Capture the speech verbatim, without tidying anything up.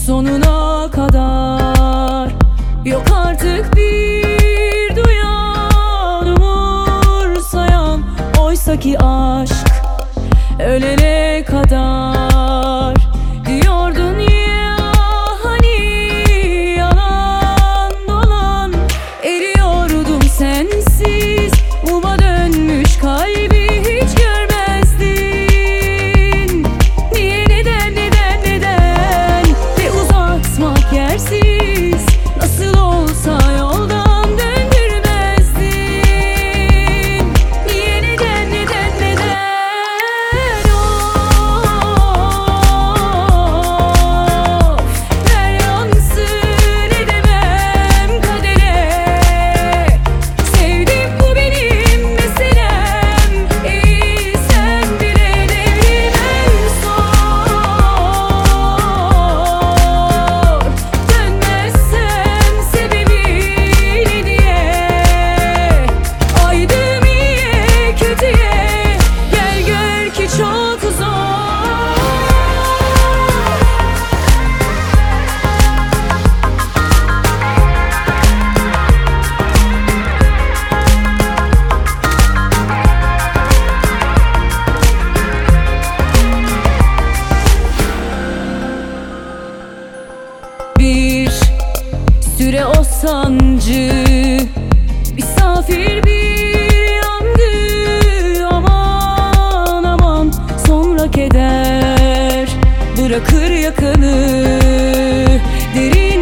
sonuna kadar. Yok artık bir duyan, umursayan, oysa ki aşk ölene kadar. Diyordun ya hani yalan dolan, eriyordum sensiz, muma dönmüş kalbi hiç görmezdin. Niye, neden, neden, neden, ve uzatmak yersiz, nasıl olsa yoldan döndürmezdin. Niye, neden, neden, neden, of, ver yansın edemem kadere. Sevdim, bu benim meselem, eğilsem bile devrim en zor. Dönmezsem sebebini diye, aydım iyiye kötüye, gel gör ki çok zor. Bir süre o sancı misafir bir yandı, aman aman, sonra keder bırakır yakanı derin